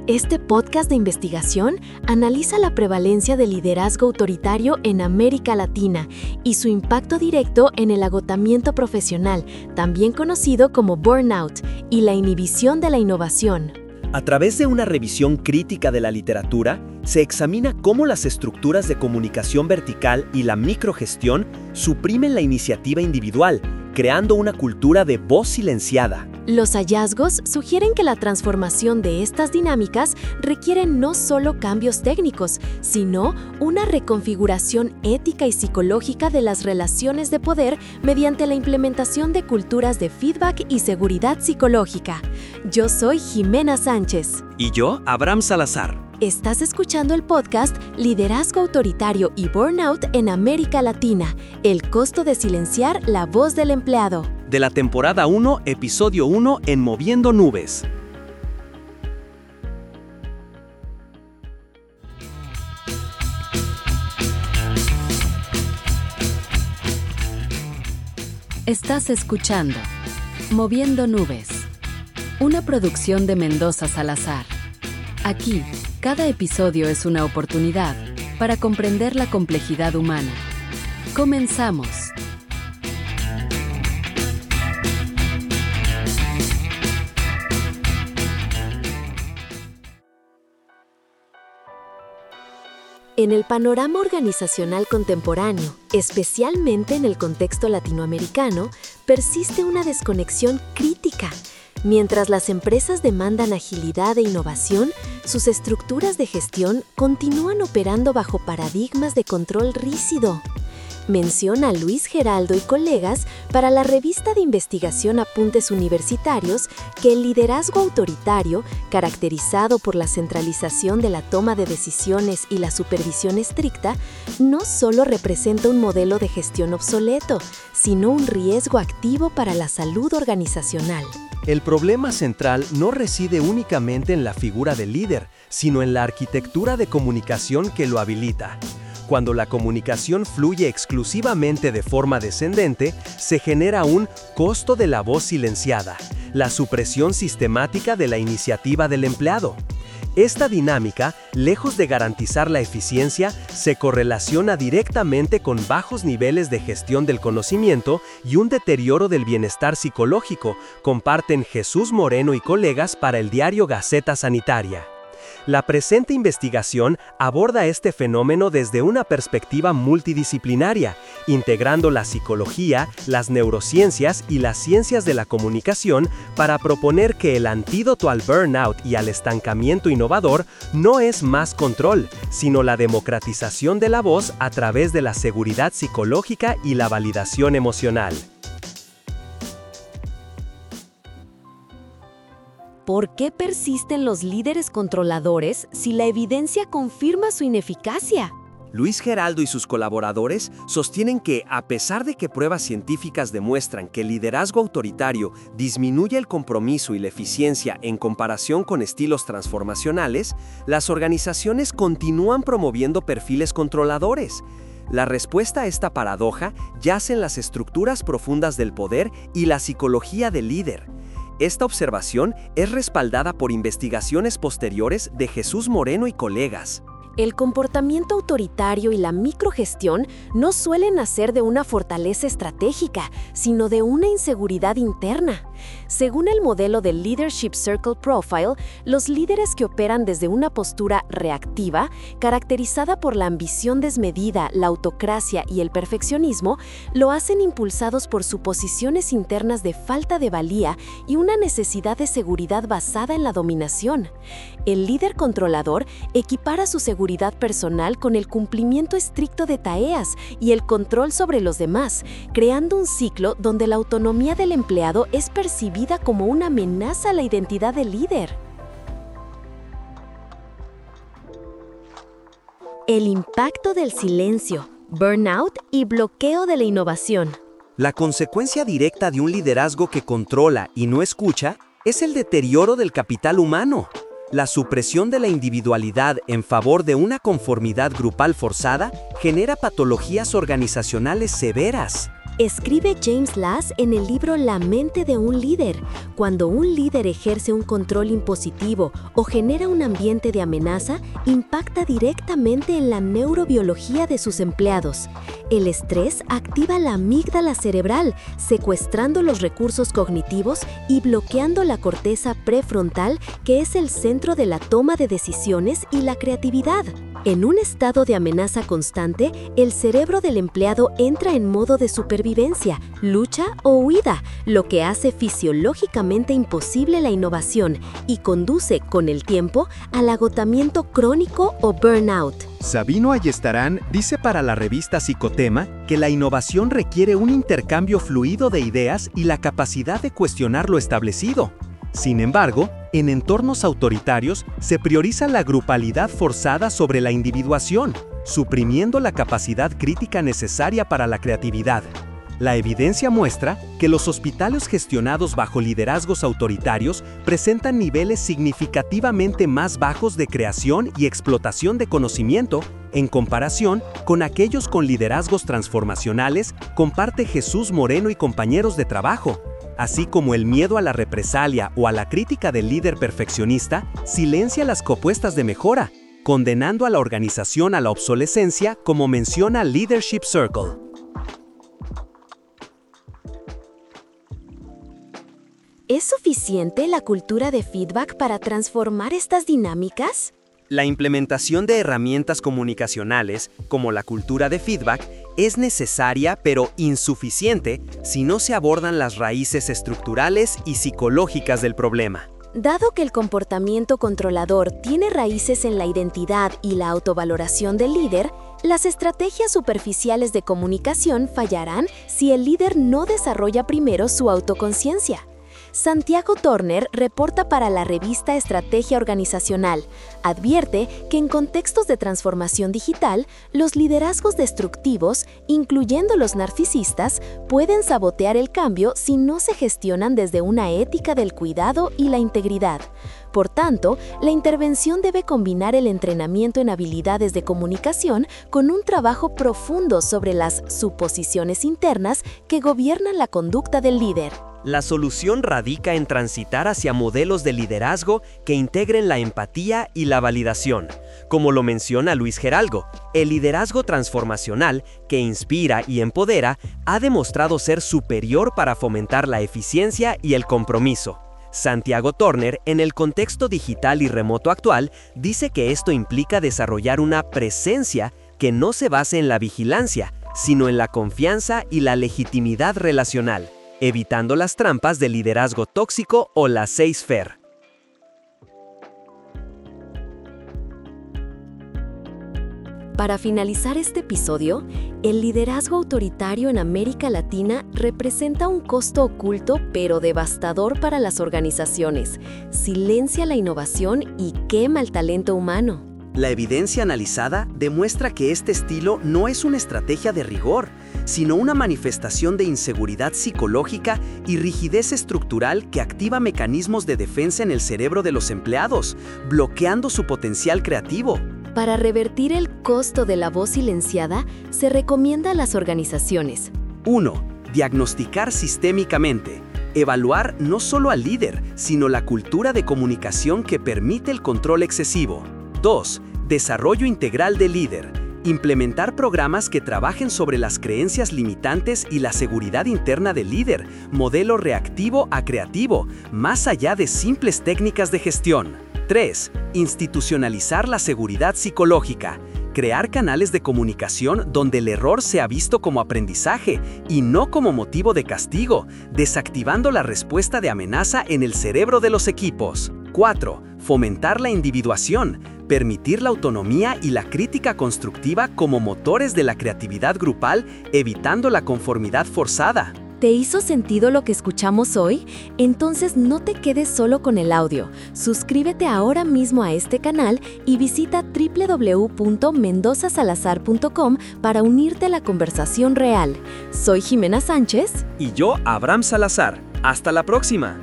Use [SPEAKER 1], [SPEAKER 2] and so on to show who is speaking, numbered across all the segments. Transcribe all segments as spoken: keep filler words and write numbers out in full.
[SPEAKER 1] Este podcast de investigación analiza la prevalencia del liderazgo autoritario en América Latina y su impacto directo en el agotamiento profesional, también conocido como burnout, y la inhibición de la innovación.
[SPEAKER 2] A través de una revisión crítica de la literatura, se examina cómo las estructuras de comunicación vertical y la microgestión suprimen la iniciativa individual, creando una cultura de voz silenciada.
[SPEAKER 1] Los hallazgos sugieren que la transformación de estas dinámicas requiere no solo cambios técnicos, sino una reconfiguración ética y psicológica de las relaciones de poder mediante la implementación de culturas de feedback y seguridad psicológica. Yo soy Jimena Sánchez.
[SPEAKER 2] Y yo, Abraham Salazar.
[SPEAKER 1] Estás escuchando el podcast Liderazgo Autoritario y Burnout en América Latina, el costo de silenciar la voz del empleado.
[SPEAKER 2] De la temporada uno, episodio uno en Moviendo Nubes.
[SPEAKER 3] Estás escuchando Moviendo Nubes, una producción de Mendoza Salazar. Aquí, cada episodio es una oportunidad para comprender la complejidad humana. Comenzamos.
[SPEAKER 1] En el panorama organizacional contemporáneo, especialmente en el contexto latinoamericano, persiste una desconexión crítica. Mientras las empresas demandan agilidad e innovación, sus estructuras de gestión continúan operando bajo paradigmas de control rígido. Menciona Luis Geraldo y colegas para la revista de investigación Apuntes Universitarios que el liderazgo autoritario, caracterizado por la centralización de la toma de decisiones y la supervisión estricta, no solo representa un modelo de gestión obsoleto, sino un riesgo activo para la salud organizacional.
[SPEAKER 4] El problema central no reside únicamente en la figura del líder, sino en la arquitectura de comunicación que lo habilita. Cuando la comunicación fluye exclusivamente de forma descendente, se genera un costo de la voz silenciada, la supresión sistemática de la iniciativa del empleado. Esta dinámica, lejos de garantizar la eficiencia, se correlaciona directamente con bajos niveles de gestión del conocimiento y un deterioro del bienestar psicológico, comparten Jesús Moreno y colegas para el diario Gaceta Sanitaria. La presente investigación aborda este fenómeno desde una perspectiva multidisciplinaria, integrando la psicología, las neurociencias y las ciencias de la comunicación para proponer que el antídoto al burnout y al estancamiento innovador no es más control, sino la democratización de la voz a través de la seguridad psicológica y la validación emocional.
[SPEAKER 1] ¿Por qué persisten los líderes controladores si la evidencia confirma su ineficacia?
[SPEAKER 2] Luis Geraldo y sus colaboradores sostienen que, a pesar de que pruebas científicas demuestran que el liderazgo autoritario disminuye el compromiso y la eficiencia en comparación con estilos transformacionales, las organizaciones continúan promoviendo perfiles controladores. La respuesta a esta paradoja yace en las estructuras profundas del poder y la psicología del líder. Esta observación es respaldada por investigaciones posteriores de Jesús Moreno y colegas.
[SPEAKER 1] El comportamiento autoritario y la microgestión no suelen nacer de una fortaleza estratégica, sino de una inseguridad interna. Según el modelo del Leadership Circle Profile, los líderes que operan desde una postura reactiva, caracterizada por la ambición desmedida, la autocracia y el perfeccionismo, lo hacen impulsados por suposiciones internas de falta de valía y una necesidad de seguridad basada en la dominación. El líder controlador equipara su seguridad personal con el cumplimiento estricto de tareas y el control sobre los demás, creando un ciclo donde la autonomía del empleado es percibida como una amenaza a la identidad del líder. El impacto del silencio, burnout y bloqueo de la innovación.
[SPEAKER 2] La consecuencia directa de un liderazgo que controla y no escucha es el deterioro del capital humano. La supresión de la individualidad en favor de una conformidad grupal forzada genera patologías organizacionales severas.
[SPEAKER 1] Escribe James Lass en el libro La mente de un líder. Cuando un líder ejerce un control impositivo o genera un ambiente de amenaza, impacta directamente en la neurobiología de sus empleados. El estrés activa la amígdala cerebral, secuestrando los recursos cognitivos y bloqueando la corteza prefrontal, que es el centro de la toma de decisiones y la creatividad. En un estado de amenaza constante, el cerebro del empleado entra en modo de supervivencia, lucha o huida, lo que hace fisiológicamente imposible la innovación y conduce, con el tiempo, al agotamiento crónico o burnout.
[SPEAKER 4] Sabino Ayestarán dice para la revista Psicotema que la innovación requiere un intercambio fluido de ideas y la capacidad de cuestionar lo establecido. Sin embargo, en entornos autoritarios se prioriza la grupalidad forzada sobre la individuación, suprimiendo la capacidad crítica necesaria para la creatividad. La evidencia muestra que los hospitales gestionados bajo liderazgos autoritarios presentan niveles significativamente más bajos de creación y explotación de conocimiento en comparación con aquellos con liderazgos transformacionales, comparte Jesús Moreno y compañeros de trabajo. Así como el miedo a la represalia o a la crítica del líder perfeccionista, silencia las propuestas de mejora, condenando a la organización a la obsolescencia, como menciona Leadership Circle.
[SPEAKER 1] ¿Es suficiente la cultura de feedback para transformar estas dinámicas?
[SPEAKER 2] La implementación de herramientas comunicacionales, como la cultura de feedback, es necesaria pero insuficiente si no se abordan las raíces estructurales y psicológicas del problema.
[SPEAKER 1] Dado que el comportamiento controlador tiene raíces en la identidad y la autovaloración del líder, las estrategias superficiales de comunicación fallarán si el líder no desarrolla primero su autoconciencia. Santiago Turner reporta para la revista Estrategia Organizacional. Advierte que en contextos de transformación digital, los liderazgos destructivos, incluyendo los narcisistas, pueden sabotear el cambio si no se gestionan desde una ética del cuidado y la integridad. Por tanto, la intervención debe combinar el entrenamiento en habilidades de comunicación con un trabajo profundo sobre las suposiciones internas que gobiernan la conducta del líder.
[SPEAKER 2] La solución radica en transitar hacia modelos de liderazgo que integren la empatía y la validación. Como lo menciona Luis Geralgo, el liderazgo transformacional, que inspira y empodera, ha demostrado ser superior para fomentar la eficiencia y el compromiso. Santiago Turner, en el contexto digital y remoto actual, dice que esto implica desarrollar una presencia que no se base en la vigilancia, sino en la confianza y la legitimidad relacional, evitando las trampas del liderazgo tóxico o laissez-faire.
[SPEAKER 1] Para finalizar este episodio, el liderazgo autoritario en América Latina representa un costo oculto pero devastador para las organizaciones. Silencia la innovación y quema el talento humano.
[SPEAKER 2] La evidencia analizada demuestra que este estilo no es una estrategia de rigor, sino una manifestación de inseguridad psicológica y rigidez estructural que activa mecanismos de defensa en el cerebro de los empleados, bloqueando su potencial creativo.
[SPEAKER 1] Para revertir el costo de la voz silenciada, se recomienda a las organizaciones:
[SPEAKER 2] uno. Diagnosticar sistémicamente. Evaluar no solo al líder, sino la cultura de comunicación que permite el control excesivo. dos. Desarrollo integral del líder. Implementar programas que trabajen sobre las creencias limitantes y la seguridad interna del líder, modelo reactivo a creativo, más allá de simples técnicas de gestión. tres. Institucionalizar la seguridad psicológica. Crear canales de comunicación donde el error sea visto como aprendizaje y no como motivo de castigo, desactivando la respuesta de amenaza en el cerebro de los equipos. cuatro. Fomentar la individuación. Permitir la autonomía y la crítica constructiva como motores de la creatividad grupal, evitando la conformidad forzada.
[SPEAKER 1] ¿Te hizo sentido lo que escuchamos hoy? Entonces no te quedes solo con el audio. Suscríbete ahora mismo a este canal y visita doble u doble u doble u punto mendoza salazar punto com para unirte a la conversación real. Soy Jimena Sánchez.
[SPEAKER 2] Y yo, Abraham Salazar. ¡Hasta la próxima!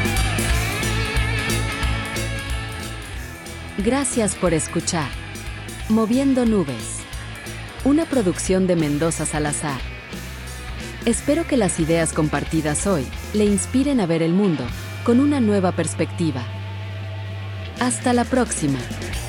[SPEAKER 3] Gracias por escuchar. Moviendo Nubes. Una producción de Mendoza Salazar. Espero que las ideas compartidas hoy le inspiren a ver el mundo con una nueva perspectiva. Hasta la próxima.